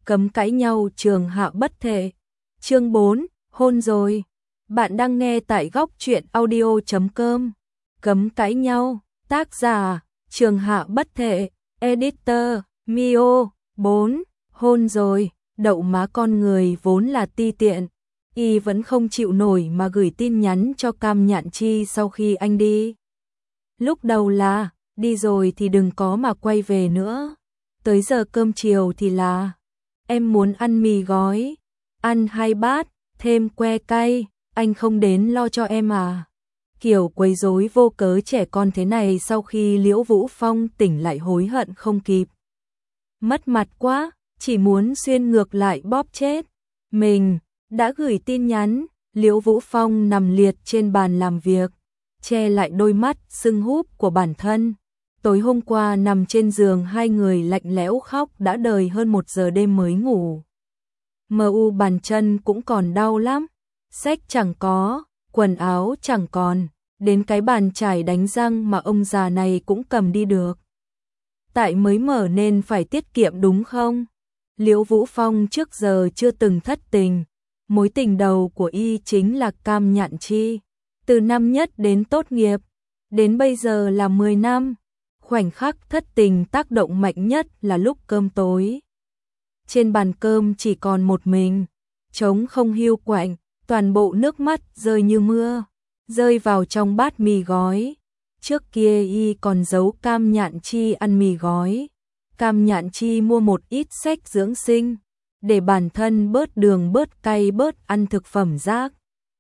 cấm cãi nhau trường hạ bất thể. Chương 4, hôn rồi. Bạn đang nghe tại góc truyện audio.com. Cấm cãi nhau, tác giả, trường hạ bất thể, editor, Mio. 4. Hôn rồi, đậu má con người vốn là ti tiện. Y vẫn không chịu nổi mà gửi tin nhắn cho Cam Nhạn Chi sau khi anh đi. Lúc đầu là, đi rồi thì đừng có mà quay về nữa. Tới giờ cơm chiều thì là, em muốn ăn mì gói, ăn 2 bát, thêm que cay, anh không đến lo cho em à? Kiểu quấy rối vô cớ trẻ con thế này sau khi Liễu Vũ Phong tỉnh lại hối hận không kịp. Mất mặt quá, chỉ muốn xuyên ngược lại bóp chết. Mình đã gửi tin nhắn, Liễu Vũ Phong nằm liệt trên bàn làm việc, che lại đôi mắt sưng húp của bản thân. Tối hôm qua nằm trên giường hai người lạnh lẽo khóc đã đời hơn 1 giờ đêm mới ngủ. Bàn chân cũng còn đau lắm, sách chẳng có, quần áo chẳng còn, đến cái bàn chải đánh răng mà ông già này cũng cầm đi được. Tại mới mở nên phải tiết kiệm đúng không? Liễu Vũ Phong trước giờ chưa từng thất tình, mối tình đầu của y chính là Cam Nhạn Chi. Từ năm nhất đến tốt nghiệp, đến bây giờ là 10 năm. Khoảnh khắc thất tình tác động mạnh nhất là lúc cơm tối. Trên bàn cơm chỉ còn một mình, trống không hiu quạnh, toàn bộ nước mắt rơi như mưa, rơi vào trong bát mì gói. Trước kia y còn giấu Cam Nhạn Chi ăn mì gói. Cam Nhạn Chi mua một ít sách dưỡng sinh, để bản thân bớt đường bớt cay bớt ăn thực phẩm rác.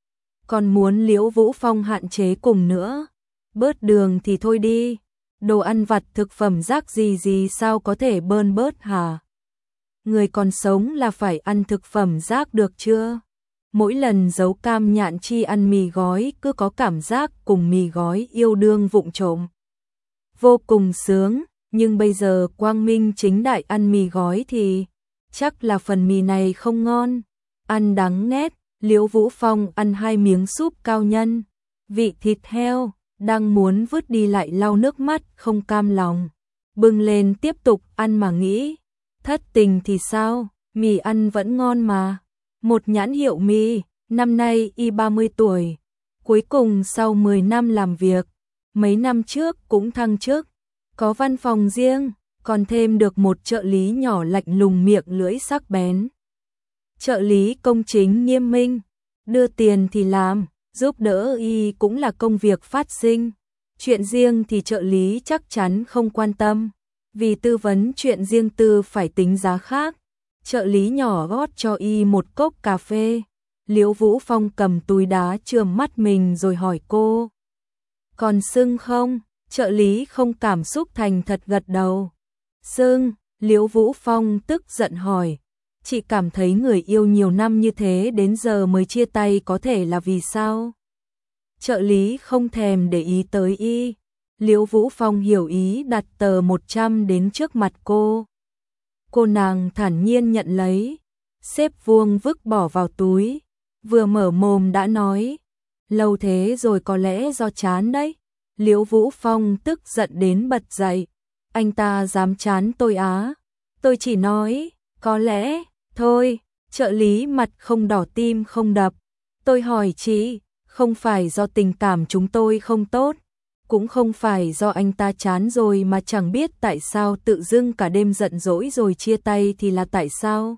Còn muốn Liễu Vũ Phong hạn chế cùng nữa. Bớt đường thì thôi đi, đồ ăn vặt thực phẩm rác gì sao có thể bớt hả? Người còn sống là phải ăn thực phẩm rác được chưa? Mỗi lần giấu Cam Nhạn Chi ăn mì gói cứ có cảm giác cùng mì gói yêu đương vụng trộm. Vô cùng sướng, nhưng bây giờ quang minh chính đại ăn mì gói thì chắc là phần mì này không ngon, ăn đắng nghét. Liễu Vũ Phong ăn 2 miếng súp cao nhân, vị thịt heo, đang muốn vứt đi lại lau nước mắt không cam lòng. Bưng lên tiếp tục ăn mà nghĩ, thất tình thì sao, mì ăn vẫn ngon mà. Một nhãn hiệu mì, năm nay y 30 tuổi, cuối cùng sau 10 năm làm việc, mấy năm trước cũng thăng chức, có văn phòng riêng, còn thêm được một trợ lý nhỏ lạnh lùng miệng lưỡi sắc bén. Trợ lý công chính nghiêm minh, đưa tiền thì làm, giúp đỡ y cũng là công việc phát sinh. Chuyện riêng thì trợ lý chắc chắn không quan tâm, vì tư vấn chuyện riêng tư phải tính giá khác. Trợ lý nhỏ gót cho y một cốc cà phê. Liễu Vũ Phong cầm túi đá chườm mắt mình rồi hỏi cô. Còn sưng không? Trợ lý không cảm xúc thành thật gật đầu. Sưng, Liễu Vũ Phong tức giận hỏi. Chị cảm thấy người yêu nhiều năm như thế đến giờ mới chia tay có thể là vì sao? Trợ lý không thèm để ý tới y. Liễu Vũ Phong hiểu ý đặt tờ 100 đến trước mặt cô. Cô nàng thản nhiên nhận lấy, xếp vuông vứt bỏ vào túi, vừa mở mồm đã nói, lâu thế rồi có lẽ do chán đấy. Liễu Vũ Phong tức giận đến bật dậy, anh ta dám chán tôi á? Tôi chỉ nói, có lẽ, thôi. Trợ lý mặt không đỏ tim không đập. Tôi hỏi chị, không phải do tình cảm chúng tôi không tốt, cũng không phải do anh ta chán rồi mà chẳng biết tại sao tự dưng cả đêm giận dỗi rồi chia tay thì là tại sao?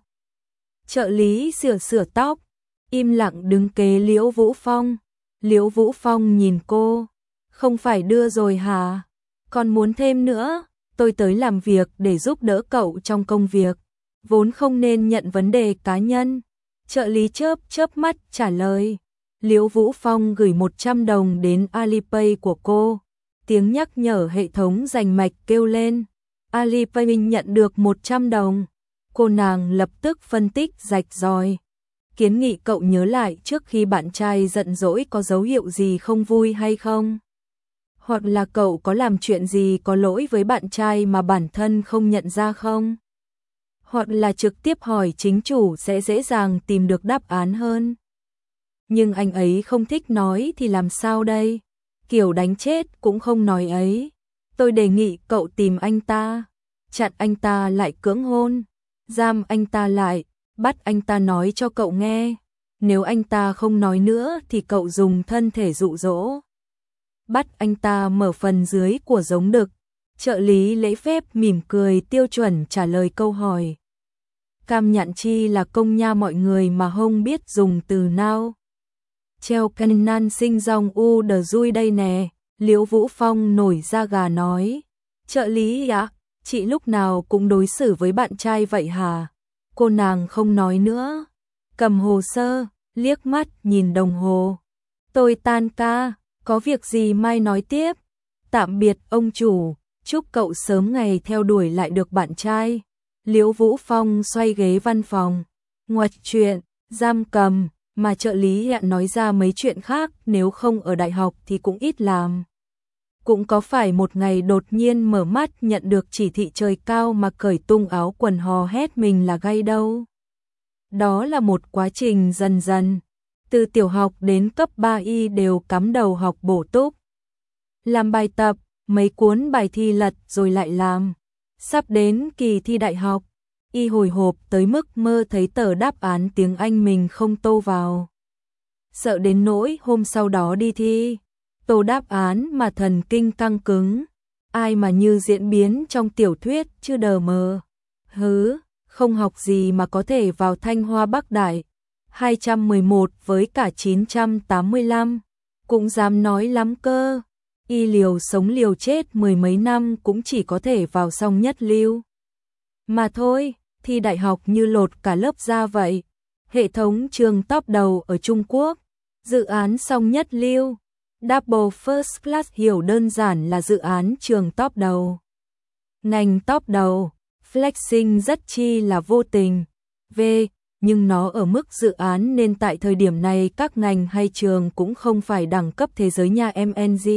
Trợ lý sửa tóc, im lặng đứng kế Liễu Vũ Phong. Liễu Vũ Phong nhìn cô, không phải đưa rồi hả? Còn muốn thêm nữa, tôi tới làm việc để giúp đỡ cậu trong công việc, vốn không nên nhận vấn đề cá nhân. Trợ lý chớp mắt trả lời. Liễu Vũ Phong gửi 100 đồng đến Alipay của cô. Tiếng nhắc nhở hệ thống rành mạch kêu lên. Alipay mình nhận được 100 đồng. Cô nàng lập tức phân tích rạch ròi. Kiến nghị cậu nhớ lại trước khi bạn trai giận dỗi có dấu hiệu gì không vui hay không? Hoặc là cậu có làm chuyện gì có lỗi với bạn trai mà bản thân không nhận ra không? Hoặc là trực tiếp hỏi chính chủ sẽ dễ dàng tìm được đáp án hơn. Nhưng anh ấy không thích nói thì làm sao đây? Kiểu đánh chết cũng không nói ấy. Tôi đề nghị cậu tìm anh ta, chặn anh ta lại cưỡng hôn. giam anh ta lại, bắt anh ta nói cho cậu nghe. Nếu anh ta không nói nữa thì cậu dùng thân thể dụ dỗ. Bắt anh ta mở phần dưới của giống đực. Trợ lý lễ phép mỉm cười tiêu chuẩn trả lời câu hỏi. Cam nhạn chi là công nha mọi người mà không biết dùng từ nào. Treo canan sinh dòng u đờ dui đây nè, Liễu Vũ Phong nổi da gà nói. Trợ lý ạ, chị lúc nào cũng đối xử với bạn trai vậy hả? Cô nàng không nói nữa. Cầm hồ sơ, liếc mắt nhìn đồng hồ. Tôi tan ca, có việc gì mai nói tiếp. Tạm biệt ông chủ, chúc cậu sớm ngày theo đuổi lại được bạn trai. Liễu Vũ Phong xoay ghế văn phòng, ngoặt chuyện, giam cầm, mà trợ lý hiện nói ra mấy chuyện khác, nếu không ở đại học thì cũng ít làm. Cũng có phải một ngày đột nhiên mở mắt nhận được chỉ thị trời cao mà cởi tung áo quần hò hét mình là gay đâu. Đó là một quá trình dần dần, từ tiểu học đến cấp 3 y đều cắm đầu học bổ túc. Làm bài tập, mấy cuốn bài thi lật rồi lại làm. Sắp đến kỳ thi đại học, y hồi hộp tới mức mơ thấy tờ đáp án tiếng Anh mình không tô vào. Sợ đến nỗi hôm sau đó đi thi, tô đáp án mà thần kinh căng cứng. Ai mà như diễn biến trong tiểu thuyết chứ đờ mờ. Hứ, không học gì mà có thể vào Thanh Hoa Bắc Đại 211 với cả 985. Cũng dám nói lắm cơ. Y liều sống liều chết mười mấy năm cũng chỉ có thể vào song nhất lưu. Mà thôi, thi đại học như lột cả lớp ra vậy. Hệ thống trường top đầu ở Trung Quốc, dự án song nhất lưu. Double First Class hiểu đơn giản là dự án trường top đầu. Ngành top đầu, flexing rất chi là vô tình. Nhưng nó ở mức dự án nên tại thời điểm này các ngành hay trường cũng không phải đẳng cấp thế giới nha MNG.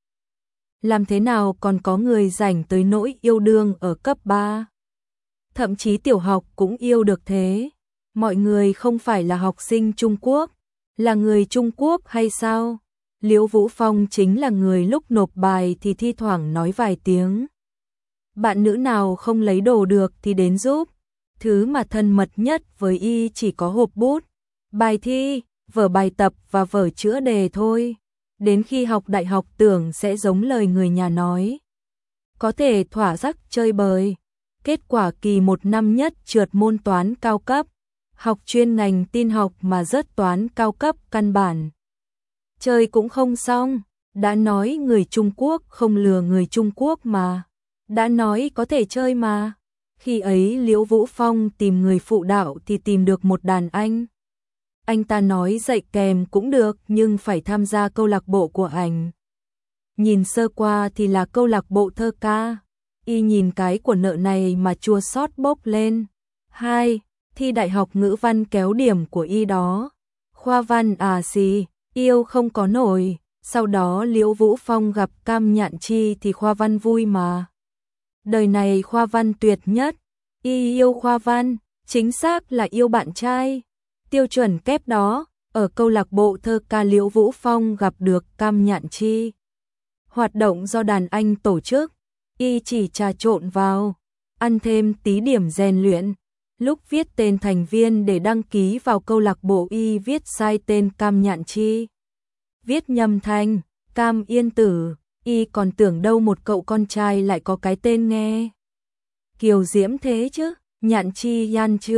Làm thế nào còn có người rảnh tới nỗi yêu đương ở cấp 3. Thậm chí tiểu học cũng yêu được thế. Mọi người không phải là học sinh Trung Quốc, là người Trung Quốc hay sao? Liễu Vũ Phong chính là người lúc nộp bài thì thi thoảng nói vài tiếng. Bạn nữ nào không lấy đồ được thì đến giúp. Thứ mà thân mật nhất với y chỉ có hộp bút, bài thi, vở bài tập và vở chữa đề thôi. Đến khi học đại học tưởng sẽ giống lời người nhà nói, có thể thỏa sức chơi bời. Kết quả kỳ 1 năm nhất trượt môn toán cao cấp, học chuyên ngành tin học mà rớt toán cao cấp căn bản. Chơi cũng không xong, đã nói người Trung Quốc không lừa người Trung Quốc mà, đã nói có thể chơi mà. Khi ấy Liễu Vũ Phong tìm người phụ đạo thì tìm được một đàn anh. Anh ta nói dạy kèm cũng được nhưng phải tham gia câu lạc bộ của ảnh. Nhìn sơ qua thì là câu lạc bộ thơ ca. Y nhìn cái của nợ này mà chua xót bốc lên. 2. Thi đại học ngữ văn kéo điểm của y đó. Khoa văn à xì, yêu không có nổi. Sau đó Liễu Vũ Phong gặp Cam Nhạn Chi thì khoa văn vui mà. Đời này khoa văn tuyệt nhất. Y yêu khoa văn, chính xác là yêu bạn trai. Tiêu chuẩn kép đó, ở câu lạc bộ thơ ca Liễu Vũ Phong gặp được Cam Nhạn Chi. Hoạt động do đàn anh tổ chức, y chỉ trà trộn vào, ăn thêm tí điểm rèn luyện. Lúc viết tên thành viên để đăng ký vào câu lạc bộ y viết sai tên Cam Nhạn Chi. Viết nhầm thành Cam Yên Tử, y còn tưởng đâu một cậu con trai lại có cái tên nghe kiều diễm thế chứ. Nhạn Chi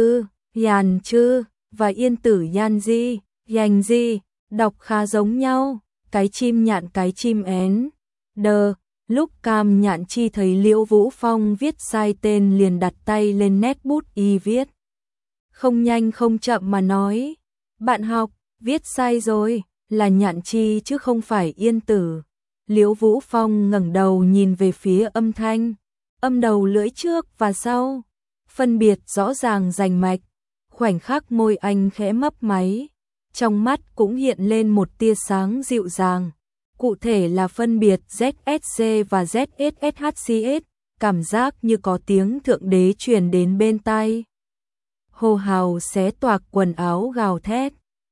Yàn Chư và Yên Tử Yành Di, đọc khá giống nhau, cái chim nhạn cái chim én. Lúc Cam Nhạn Chi thấy Liễu Vũ Phong viết sai tên liền đặt tay lên nét bút y viết. Không nhanh không chậm mà nói, bạn học, viết sai rồi, là Nhạn Chi chứ không phải Yên Tử. Liễu Vũ Phong ngẩng đầu nhìn về phía âm thanh, âm đầu lưỡi trước và sau, phân biệt rõ ràng rành mạch. Khoảnh khắc môi anh khẽ mấp máy, trong mắt cũng hiện lên một tia sáng dịu dàng. Cụ thể là phân biệt ZSC và ZSSHCS, cảm giác như có tiếng thượng đế truyền đến bên tai. Hô hào xé toạc quần áo gào thét.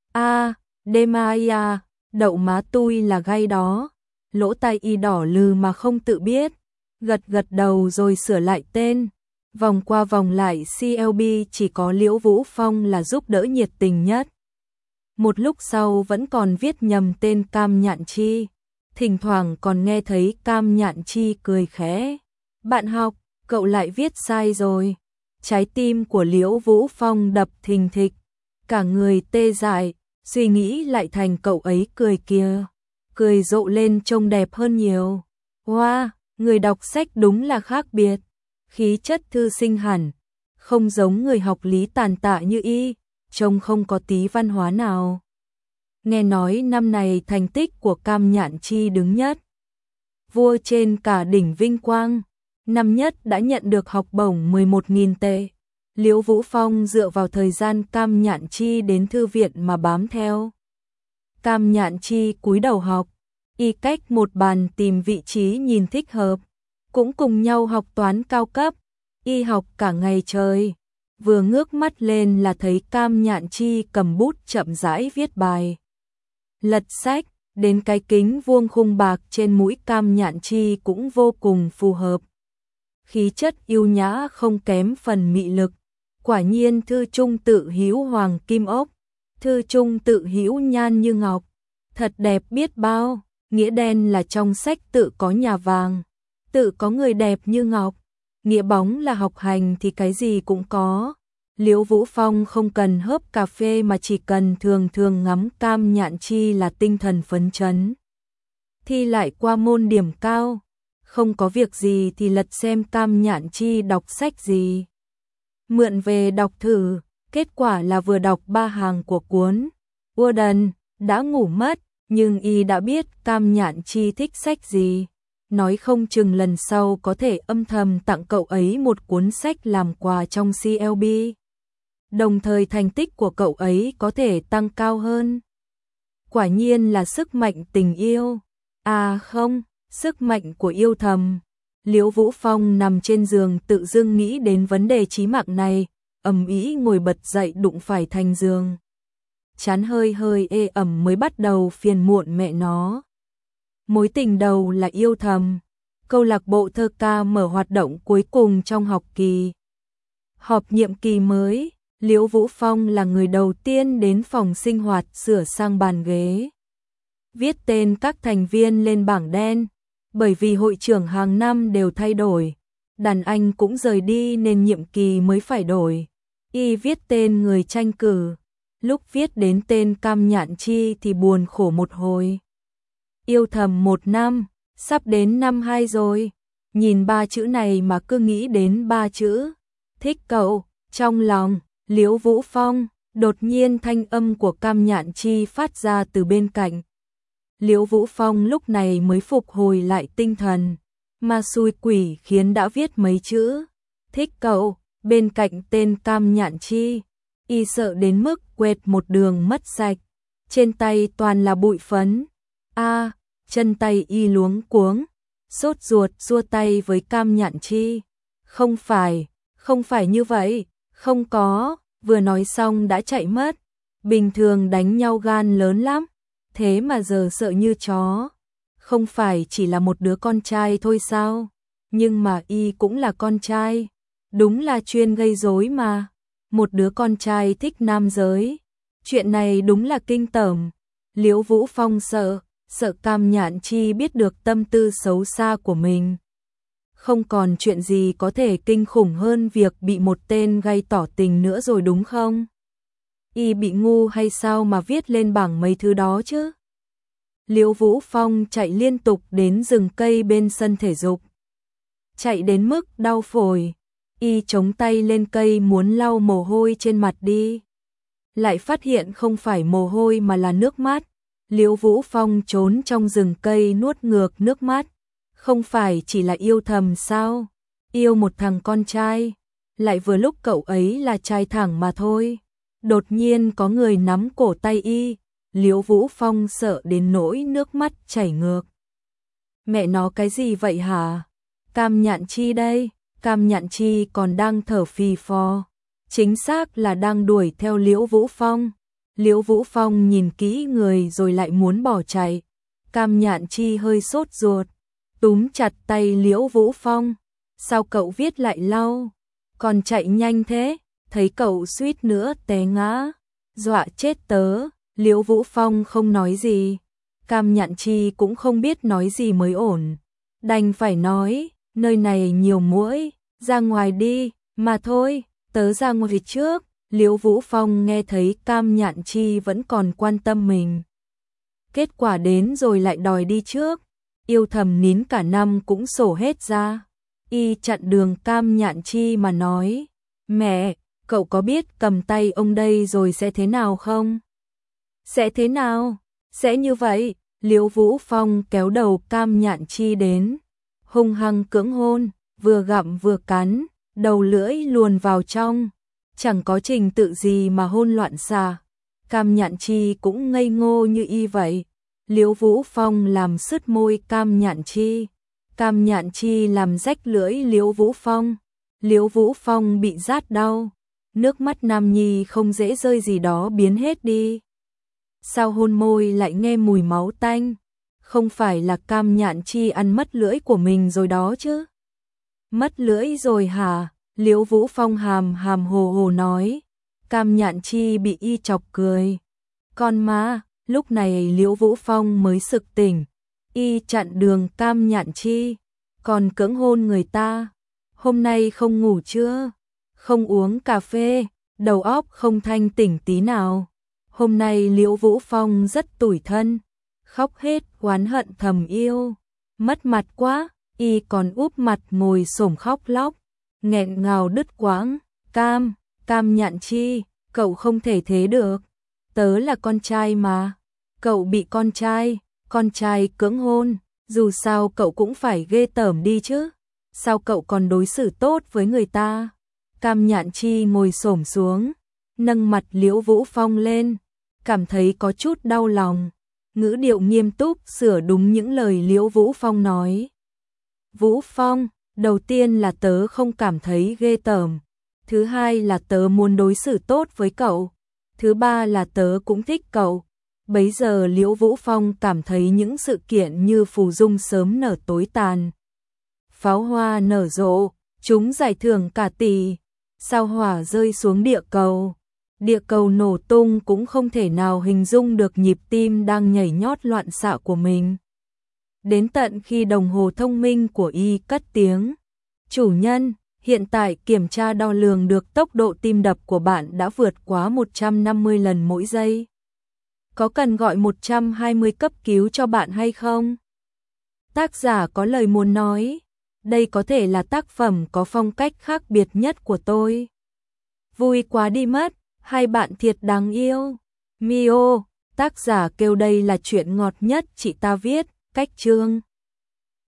Demaia, đậu má tui là gay đó. Lỗ tai y đỏ lừ mà không tự biết, gật gật đầu rồi sửa lại tên. Vòng qua vòng lại CLB chỉ có Liễu Vũ Phong là giúp đỡ nhiệt tình nhất. Một lúc sau vẫn còn viết nhầm tên Cam Nhạn Chi, thỉnh thoảng còn nghe thấy Cam Nhạn Chi cười khẽ. Bạn học, cậu lại viết sai rồi. Trái tim của Liễu Vũ Phong đập thình thịch, cả người tê dại, suy nghĩ lại thành cậu ấy cười kìa. Cười rộ lên trông đẹp hơn nhiều. Wow, người đọc sách đúng là khác biệt. Khí chất thư sinh hẳn, không giống người học lý tàn tạ như y, trông không có tí văn hóa nào. Nghe nói năm này thành tích của Cam Nhạn Chi đứng nhất. Vua trên cả đỉnh vinh quang, năm nhất đã nhận được học bổng 11.000 tệ. Liễu Vũ Phong dựa vào thời gian Cam Nhạn Chi đến thư viện mà bám theo. Cam Nhạn Chi cúi đầu học, y cách một bàn tìm vị trí nhìn thích hợp, cũng cùng nhau học toán cao cấp, y học cả ngày trời. Vừa ngước mắt lên là thấy Cam Nhạn Chi cầm bút chậm rãi viết bài. Lật sách, đến cái kính vuông khung bạc trên mũi Cam Nhạn Chi cũng vô cùng phù hợp. Khí chất yêu nhã không kém phần mị lực. Quả nhiên thư trung tự hữu hoàng kim ốc, thư trung tự hữu nhan như ngọc. Thật đẹp biết bao, nghĩa đen là trong sách tự có nhà vàng, tự có người đẹp như ngọc. Nghĩa bóng là học hành thì cái gì cũng có. Liễu Vũ Phong không cần hớp cà phê mà chỉ cần thường thường ngắm Cam Nhạn Chi là tinh thần phấn chấn. Thi lại qua môn điểm cao, không có việc gì thì lật xem Cam Nhạn Chi đọc sách gì. Mượn về đọc thử, kết quả là vừa đọc 3 hàng của cuốn Warden, đã ngủ mất, nhưng y đã biết Cam Nhạn Chi thích sách gì. Nói không chừng lần sau có thể âm thầm tặng cậu ấy một cuốn sách làm quà trong CLB. Đồng thời thành tích của cậu ấy có thể tăng cao hơn. Quả nhiên là sức mạnh tình yêu. À không, sức mạnh của yêu thầm. Liễu Vũ Phong nằm trên giường tự dưng nghĩ đến vấn đề chí mạng này, ầm ĩ ngồi bật dậy đụng phải thành giường. Chán hơi hơi ê ẩm mới bắt đầu phiền muộn mẹ nó. Mối tình đầu là yêu thầm. Câu lạc bộ thơ ca mở hoạt động cuối cùng trong học kỳ. Họp nhiệm kỳ mới, Liễu Vũ Phong là người đầu tiên đến phòng sinh hoạt sửa sang bàn ghế. Viết tên các thành viên lên bảng đen, bởi vì hội trưởng hàng năm đều thay đổi. Đàn anh cũng rời đi nên nhiệm kỳ mới phải đổi. Y viết tên người tranh cử, lúc viết đến tên Cam Nhạn Chi thì buồn khổ một hồi. Yêu thầm 1 năm, sắp đến năm 2 rồi. Nhìn 3 chữ này mà cứ nghĩ đến 3 chữ. Thích cậu, trong lòng, Liễu Vũ Phong, đột nhiên thanh âm của Cam Nhạn Chi phát ra từ bên cạnh. Liễu Vũ Phong lúc này mới phục hồi lại tinh thần, mà xui quỷ khiến đã viết mấy chữ. Thích cậu, bên cạnh tên Cam Nhạn Chi. Y sợ đến mức quẹt một đường mất sạch. Trên tay toàn là bụi phấn. Chân tay y luống cuống, sốt ruột xua tay với Cam Nhạn Chi. Không phải như vậy, không có, vừa nói xong đã chạy mất. Bình thường đánh nhau gan lớn lắm, thế mà giờ sợ như chó. Không phải chỉ là một đứa con trai thôi sao? Nhưng mà y cũng là con trai, đúng là chuyên gây rối mà. Một đứa con trai thích nam giới, chuyện này đúng là kinh tởm. Liễu Vũ Phong sợ Cam Nhạn Chi biết được tâm tư xấu xa của mình. Không còn chuyện gì có thể kinh khủng hơn việc bị một tên gay tỏ tình nữa rồi đúng không? Y bị ngu hay sao mà viết lên bảng mấy thứ đó chứ? Liễu Vũ Phong chạy liên tục đến rừng cây bên sân thể dục. Chạy đến mức đau phổi, y chống tay lên cây muốn lau mồ hôi trên mặt đi. Lại phát hiện không phải mồ hôi mà là nước mắt. Liễu Vũ Phong trốn trong rừng cây nuốt ngược nước mắt. Không phải chỉ là yêu thầm sao? Yêu một thằng con trai, lại vừa lúc cậu ấy là trai thẳng mà thôi. Đột nhiên có người nắm cổ tay y, Liễu Vũ Phong sợ đến nỗi nước mắt chảy ngược. Mẹ nó cái gì vậy hả? Cam Nhạn Chi đây. Cam Nhạn Chi còn đang thở phì phò. Chính xác là đang đuổi theo Liễu Vũ Phong. Liễu Vũ Phong nhìn kỹ người rồi lại muốn bỏ chạy. Cam Nhạn Chi hơi sốt ruột, túm chặt tay Liễu Vũ Phong. Sao cậu viết lại lau? còn chạy nhanh thế, thấy cậu suýt nữa té ngã, dọa chết tớ. Liễu Vũ Phong không nói gì, Cam Nhạn Chi cũng không biết nói gì mới ổn, đành phải nói, nơi này nhiều muỗi, ra ngoài đi, mà thôi, tớ ra ngoài trước. Liễu Vũ Phong nghe thấy Cam Nhạn Chi vẫn còn quan tâm mình, kết quả đến rồi lại đòi đi trước, yêu thầm nín cả năm cũng sổ hết ra. Y chặn đường Cam Nhạn Chi mà nói, mẹ, cậu có biết cầm tay ông đây rồi sẽ thế nào không? Sẽ thế nào? Sẽ như vậy. Liễu Vũ Phong kéo đầu Cam Nhạn Chi đến, hung hăng cưỡng hôn, vừa gặm vừa cắn, đầu lưỡi luồn vào trong, chẳng có trình tự gì mà hôn loạn xạ. Cam Nhạn Chi cũng ngây ngô như y vậy. Liễu Vũ Phong làm sứt môi Cam Nhạn Chi, Cam Nhạn Chi làm rách lưỡi Liễu Vũ Phong. Liễu Vũ Phong bị rát đau, nước mắt nam nhi không dễ rơi gì đó biến hết đi. Sao hôn môi lại nghe mùi máu tanh? Không phải là Cam Nhạn Chi ăn mất lưỡi của mình rồi đó chứ? Mất lưỡi rồi hả? Liễu Vũ Phong hàm hàm hồ hồ nói. Cam Nhạn Chi bị y chọc cười. Con ma, lúc này Liễu Vũ Phong mới sực tỉnh. Y chặn đường Cam Nhạn Chi, còn cưỡng hôn người ta. Hôm nay không ngủ chưa? Không uống cà phê, đầu óc không thanh tỉnh tí nào. Hôm nay Liễu Vũ Phong rất tủi thân, khóc hết oán hận thầm yêu. Mất mặt quá, y còn úp mặt ngồi xổm khóc lóc, nghẹn ngào đứt quãng. Cam Nhạn Chi, cậu không thể thế được. Tớ là con trai mà. Cậu bị con trai cưỡng hôn, dù sao cậu cũng phải ghê tởm đi chứ. Sao cậu còn đối xử tốt với người ta? Cam Nhạn Chi ngồi xổm xuống, nâng mặt Liễu Vũ Phong lên, cảm thấy có chút đau lòng, ngữ điệu nghiêm túc sửa đúng những lời Liễu Vũ Phong nói. Vũ Phong, đầu tiên là tớ không cảm thấy ghê tởm, thứ hai là tớ muốn đối xử tốt với cậu, thứ ba là tớ cũng thích cậu. Bấy giờ Liễu Vũ Phong cảm thấy những sự kiện như phù dung sớm nở tối tàn, pháo hoa nở rộ, chúng giải thưởng cả tỷ, sao hỏa rơi xuống địa cầu nổ tung cũng không thể nào hình dung được nhịp tim đang nhảy nhót loạn xạ của mình. Đến tận khi đồng hồ thông minh của y cất tiếng, chủ nhân, hiện tại kiểm tra đo lường được tốc độ tim đập của bạn đã vượt quá 150 lần mỗi giây. Có cần gọi 120 cấp cứu cho bạn hay không? Tác giả có lời muốn nói, đây có thể là tác phẩm có phong cách khác biệt nhất của tôi. Vui quá đi mất, hai bạn thiệt đáng yêu. Mio, tác giả kêu đây là chuyện ngọt nhất chị ta viết, cách chương.